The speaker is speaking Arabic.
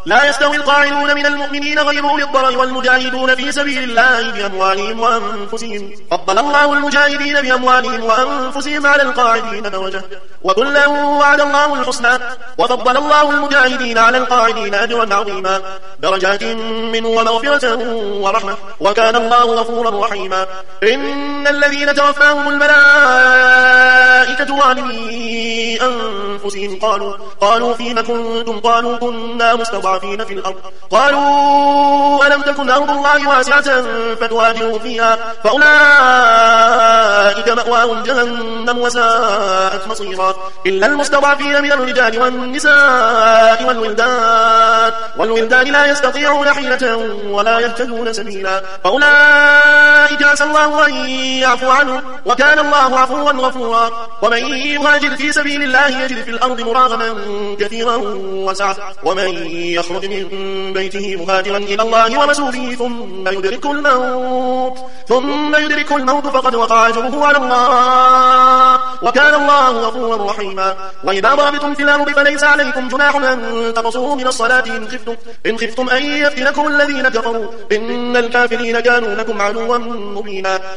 لا يستوي القاعدون من المؤمنين غير أولي الضرر والمجاهدون في سبيل الله بأموالهم وأنفسهم. فضل الله المجاهدين بأموالهم وأنفسهم على القاعدين درجة، وكلا وعد الله الحسنى، وفضل الله المجاهدين على القاعدين أجرا عظيما، درجات منه ومغفرة ورحمة، وكان الله غفورا رحيما. إن الذين توفاهم الملائكة ظالمي أنفسهم قالوا فيما كنتم؟ قالوا كنا مستضعفين في الأرض. قالوا ألم تكن أرض الله واسعة فتهاجروا فيها؟ فأولئك مأواهم جهنم وساءت مصيرا، إلا المستضعفين من الرجال والنساء والولدان لا يستطيعون حيلة ولا يهتدون سبيلا، فأولئك عسى الله أن يعفو عنهم، وكان الله عفوا غفورا. ومن يهاجر في سبيل الله يجد في الأرض مراغما كثيرا وسعة، ومن يخرج من بيته مهاجرا إلى الله ورسوله ثم يدرك الموت فقد وقع أجره على الله، وكان الله غفورا رحيما. وإذا ضربتم في الأرض فليس عليكم جناح أن تقصروا من الصلاة إن خفتم أن يفتنكم الذين كفروا، إن الكافرين كانوا لكم عدوا مبينا.